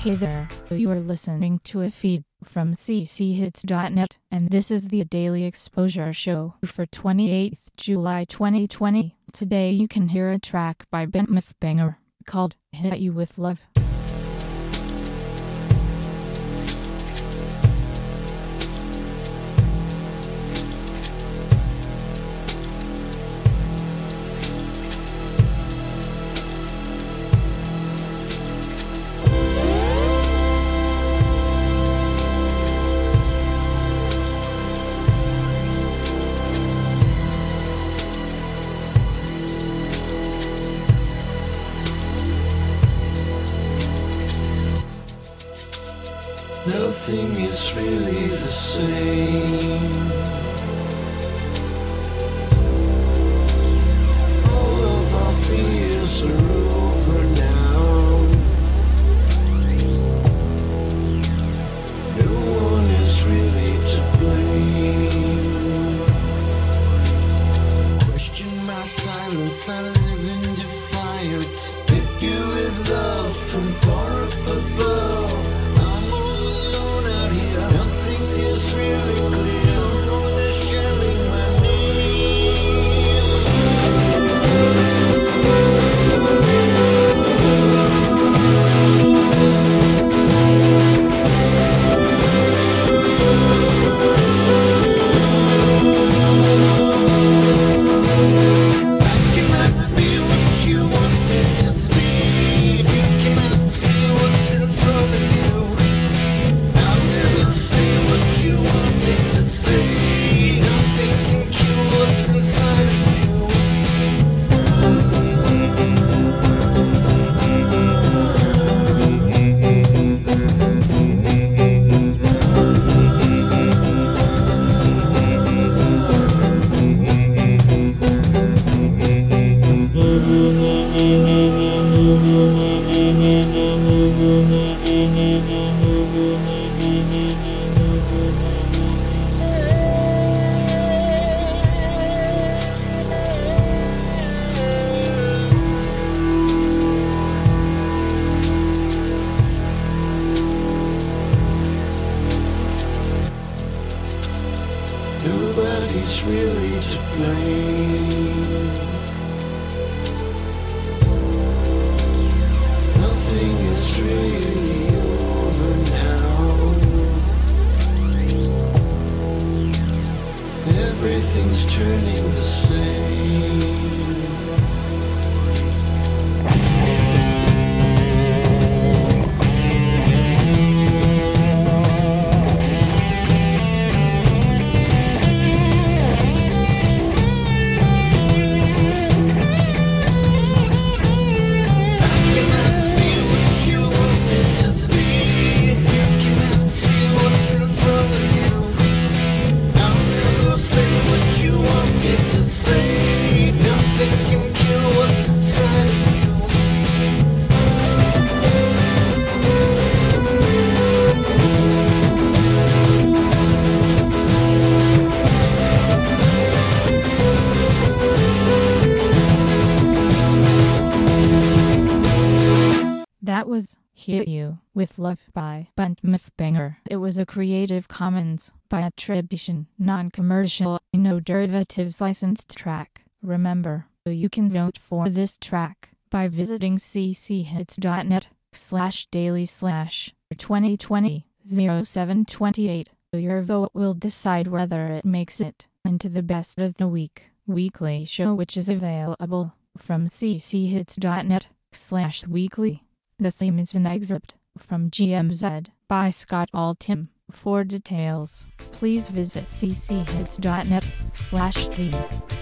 Hey there, you are listening to a feed from cchits.net, and this is the Daily Exposure Show for 28th July 2020. Today you can hear a track by Bent Banger called Hit You With Love. Nothing is really the same. All of our fears are over now. No one is really to blame. Question my silence, I live in defiance. Hit you with love from far up above. Nothing is really clear. Someone is yelling my I cannot be what you want me to be. You cannot see what's in front of you. I'll never say what you want me to say. Nothing can kill what's inside of you. Nobody's really to blame. Nothing is really over now. Everything's turning the same. That was Hit You With Love by Bent Banger. It was a Creative Commons by attribution, non-commercial, no derivatives licensed track. Remember, you can vote for this track by visiting cchits.net/daily/2020-0728. Your vote will decide whether it makes it into the Best of the Week weekly show, which is available from cchits.net/weekly. The theme is an excerpt from GMZ by Scott Altham. For details, please visit cchits.net/theme.